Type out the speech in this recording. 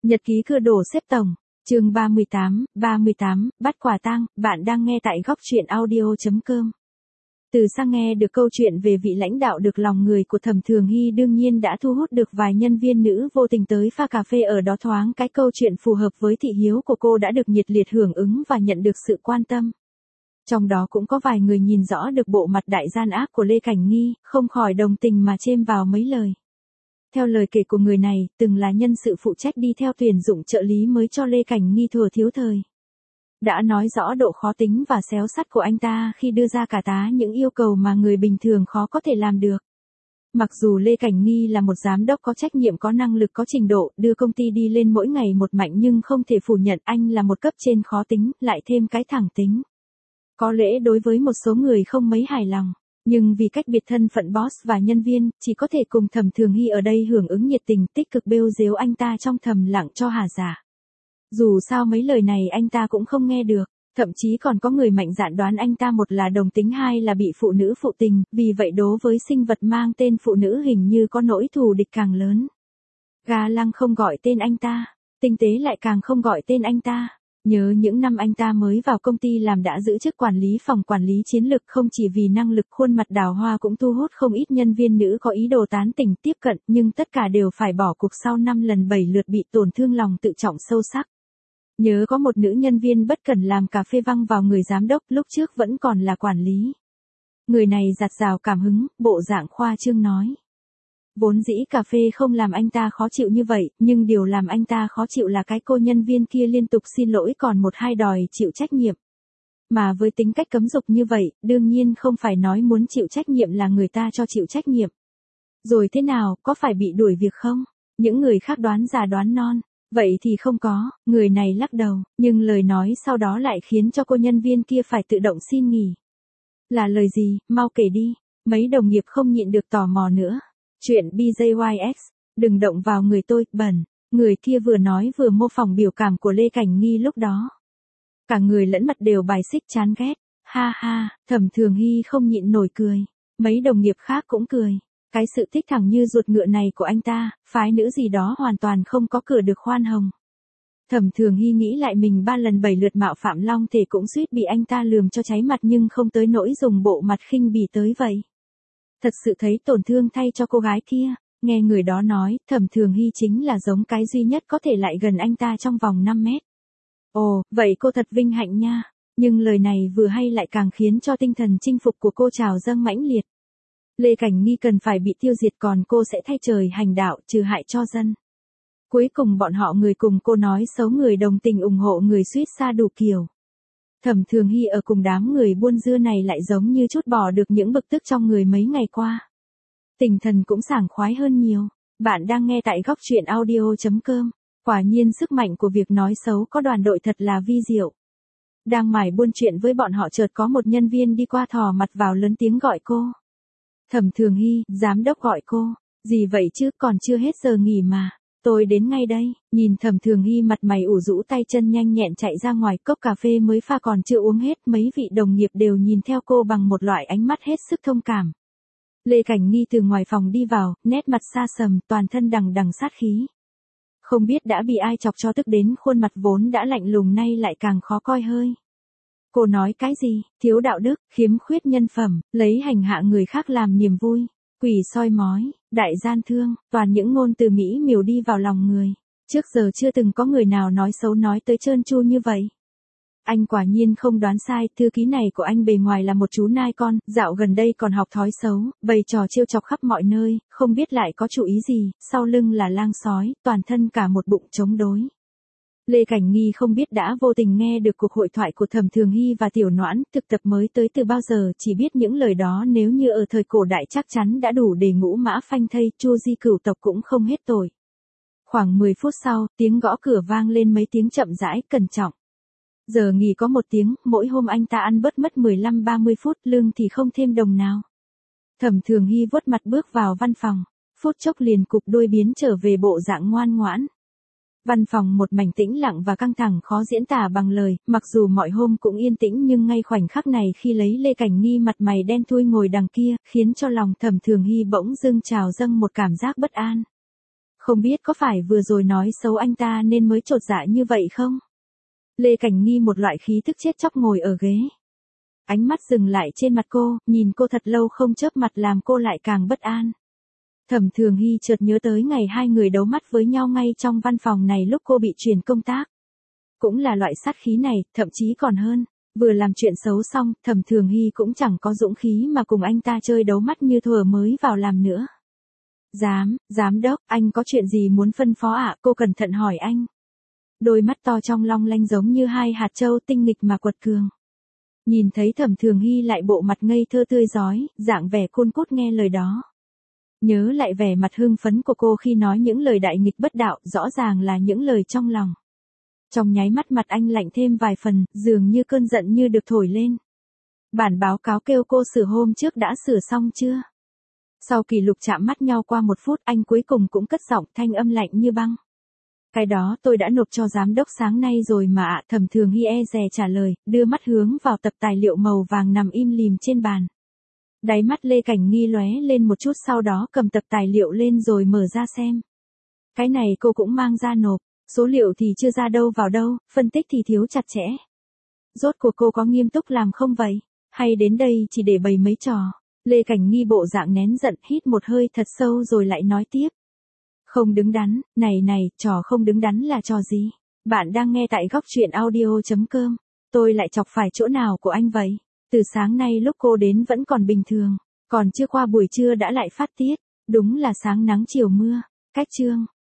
Nhật ký cưa đồ xếp tổng, chương 38, bắt quả tang, bạn đang nghe tại góc truyện audio.com. Từ xa nghe được câu chuyện về vị lãnh đạo được lòng người của Thẩm Thường Hy đương nhiên đã thu hút được vài nhân viên nữ vô tình tới pha cà phê ở đó thoáng cái câu chuyện phù hợp với thị hiếu của cô đã được nhiệt liệt hưởng ứng và nhận được sự quan tâm. Trong đó cũng có vài người nhìn rõ được bộ mặt đại gian ác của Lê Cảnh Nghi, không khỏi đồng tình mà chêm vào mấy lời. Theo lời kể của người này, từng là nhân sự phụ trách đi theo tuyển dụng trợ lý mới cho Lê Cảnh Nghi thừa thiếu thời. Đã nói rõ độ khó tính và xéo sắt của anh ta khi đưa ra cả tá những yêu cầu mà người bình thường khó có thể làm được. Mặc dù Lê Cảnh Nghi là một giám đốc có trách nhiệm có năng lực có trình độ đưa công ty đi lên mỗi ngày một mạnh nhưng không thể phủ nhận anh là một cấp trên khó tính, lại thêm cái thẳng tính. Có lẽ đối với một số người không mấy hài lòng. Nhưng vì cách biệt thân phận boss và nhân viên, chỉ có thể cùng Thẩm Thường Hy ở đây hưởng ứng nhiệt tình tích cực bêu dếu anh ta trong thầm lặng cho hà giả. Dù sao mấy lời này anh ta cũng không nghe được, thậm chí còn có người mạnh dạn đoán anh ta một là đồng tính hai là bị phụ nữ phụ tình, vì vậy đối với sinh vật mang tên phụ nữ hình như có nỗi thù địch càng lớn. Ga Lăng không gọi tên anh ta, Tinh Tế lại càng không gọi tên anh ta. Nhớ những năm anh ta mới vào công ty làm đã giữ chức quản lý phòng quản lý chiến lược không chỉ vì năng lực khuôn mặt đào hoa cũng thu hút không ít nhân viên nữ có ý đồ tán tỉnh tiếp cận nhưng tất cả đều phải bỏ cuộc sau 5 lần 7 lượt bị tổn thương lòng tự trọng sâu sắc. Nhớ có một nữ nhân viên bất cẩn làm cà phê văng vào người giám đốc lúc trước vẫn còn là quản lý. Người này giặt rào cảm hứng, bộ dạng khoa trương nói. Vốn dĩ cà phê không làm anh ta khó chịu như vậy, nhưng điều làm anh ta khó chịu là cái cô nhân viên kia liên tục xin lỗi còn một hai đòi chịu trách nhiệm. Mà với tính cách cấm dục như vậy, đương nhiên không phải nói muốn chịu trách nhiệm là người ta cho chịu trách nhiệm. Rồi thế nào, có phải bị đuổi việc không? Những người khác đoán già đoán non. Vậy thì không có, người này lắc đầu, nhưng lời nói sau đó lại khiến cho cô nhân viên kia phải tự động xin nghỉ. Là lời gì, mau kể đi, mấy đồng nghiệp không nhịn được tò mò nữa. Chuyện BJYX, đừng động vào người tôi, bẩn, người kia vừa nói vừa mô phỏng biểu cảm của Lê Cảnh Nghi lúc đó. Cả người lẫn mặt đều bài xích chán ghét, ha ha, Thẩm Thường Hy không nhịn nổi cười, mấy đồng nghiệp khác cũng cười. Cái sự thích thẳng như ruột ngựa này của anh ta, phái nữ gì đó hoàn toàn không có cửa được khoan hồng. Thẩm Thường Hy nghĩ lại mình 3 lần 7 lượt mạo phạm long thể cũng suýt bị anh ta lườm cho cháy mặt nhưng không tới nỗi dùng bộ mặt khinh bỉ tới vậy. Thật sự thấy tổn thương thay cho cô gái kia, nghe người đó nói, Thẩm Thường Hy chính là giống cái duy nhất có thể lại gần anh ta trong vòng 5 mét. Ồ, vậy cô thật vinh hạnh nha, nhưng lời này vừa hay lại càng khiến cho tinh thần chinh phục của cô trào dâng mãnh liệt. Lê Cảnh Nghi cần phải bị tiêu diệt còn cô sẽ thay trời hành đạo trừ hại cho dân. Cuối cùng bọn họ người cùng cô nói xấu người đồng tình ủng hộ người suýt xa đủ kiểu. Thẩm Thường Hy ở cùng đám người buôn dưa này lại giống như trút bỏ được những bực tức trong người mấy ngày qua. Tinh thần cũng sảng khoái hơn nhiều. Bạn đang nghe tại góc truyện audio.com. Quả nhiên sức mạnh của việc nói xấu có đoàn đội thật là vi diệu. Đang mải buôn chuyện với bọn họ chợt có một nhân viên đi qua thò mặt vào lớn tiếng gọi cô. Thẩm Thường Hy, giám đốc gọi cô. Gì vậy chứ, còn chưa hết giờ nghỉ mà. Tôi đến ngay đây, nhìn Thẩm Thường Hy mặt mày ủ rũ tay chân nhanh nhẹn chạy ra ngoài, cốc cà phê mới pha còn chưa uống hết, mấy vị đồng nghiệp đều nhìn theo cô bằng một loại ánh mắt hết sức thông cảm. Lê Cảnh Nghi từ ngoài phòng đi vào, nét mặt xa sầm, toàn thân đằng đằng sát khí. Không biết đã bị ai chọc cho tức đến khuôn mặt vốn đã lạnh lùng nay lại càng khó coi hơi. Cô nói cái gì, thiếu đạo đức, khiếm khuyết nhân phẩm, lấy hành hạ người khác làm niềm vui. Quỷ soi mói, đại gian thương, toàn những ngôn từ mỹ miều đi vào lòng người. Trước giờ chưa từng có người nào nói xấu nói tới trơn tru như vậy. Anh quả nhiên không đoán sai, thư ký này của anh bề ngoài là một chú nai con, dạo gần đây còn học thói xấu, bày trò trêu chọc khắp mọi nơi, không biết lại có chủ ý gì, sau lưng là lang sói, toàn thân cả một bụng chống đối. Lê Cảnh Nghi không biết đã vô tình nghe được cuộc hội thoại của Thẩm Thường Hy và Tiểu Noãn, thực tập mới tới từ bao giờ, chỉ biết những lời đó nếu như ở thời cổ đại chắc chắn đã đủ để ngũ mã phanh thây, Chu Di cửu tộc cũng không hết tội. Khoảng 10 phút sau, tiếng gõ cửa vang lên mấy tiếng chậm rãi, cẩn trọng. Giờ nghỉ có 1 tiếng, mỗi hôm anh ta ăn bớt mất 15-30 phút, lương thì không thêm đồng nào. Thẩm Thường Hy vuốt mặt bước vào văn phòng, phút chốc liền cụp đuôi biến trở về bộ dạng ngoan ngoãn. Văn phòng một mảnh tĩnh lặng và căng thẳng khó diễn tả bằng lời, mặc dù mọi hôm cũng yên tĩnh nhưng ngay khoảnh khắc này khi lấy Lê Cảnh Nghi mặt mày đen thui ngồi đằng kia, khiến cho lòng Thẩm Thường Hy bỗng dưng trào dâng một cảm giác bất an. Không biết có phải vừa rồi nói xấu anh ta nên mới chột dạ như vậy không? Lê Cảnh Nghi một loại khí thức chết chóc ngồi ở ghế. Ánh mắt dừng lại trên mặt cô, nhìn cô thật lâu không chớp mặt làm cô lại càng bất an. Thẩm Thường Hy chợt nhớ tới ngày hai người đấu mắt với nhau ngay trong văn phòng này lúc cô bị chuyển công tác. Cũng là loại sát khí này, thậm chí còn hơn. Vừa làm chuyện xấu xong, Thẩm Thường Hy cũng chẳng có dũng khí mà cùng anh ta chơi đấu mắt như thuở mới vào làm nữa. Giám đốc, anh có chuyện gì muốn phân phó ạ? Cô cẩn thận hỏi anh. Đôi mắt to trong long lanh giống như hai hạt châu tinh nghịch mà quật cường. Nhìn thấy Thẩm Thường Hy lại bộ mặt ngây thơ tươi rói, dạng vẻ cun cút nghe lời đó. Nhớ lại vẻ mặt hưng phấn của cô khi nói những lời đại nghịch bất đạo, rõ ràng là những lời trong lòng. Trong nháy mắt mặt anh lạnh thêm vài phần, dường như cơn giận như được thổi lên. Bản báo cáo kêu cô sửa hôm trước đã sửa xong chưa? Sau kỳ lục chạm mắt nhau qua 1 phút, anh cuối cùng cũng cất giọng thanh âm lạnh như băng. Cái đó tôi đã nộp cho giám đốc sáng nay rồi mà ạ. Thẩm Thường Hy e dè trả lời, đưa mắt hướng vào tập tài liệu màu vàng nằm im lìm trên bàn. Đáy mắt Lê Cảnh Nghi lóe lên một chút, sau đó cầm tập tài liệu lên rồi mở ra xem. Cái này cô cũng mang ra nộp, số liệu thì chưa ra đâu vào đâu, phân tích thì thiếu chặt chẽ. Rốt cuộc cô có nghiêm túc làm không vậy? Hay đến đây chỉ để bày mấy trò? Lê Cảnh Nghi bộ dạng nén giận, hít một hơi thật sâu rồi lại nói tiếp. Không đứng đắn, này, trò không đứng đắn là trò gì? Bạn đang nghe tại góc truyện audio.com. Tôi lại chọc phải chỗ nào của anh vậy? Từ sáng nay lúc cô đến vẫn còn bình thường, còn chưa qua buổi trưa đã lại phát tiết, đúng là sáng nắng chiều mưa. Cách chương.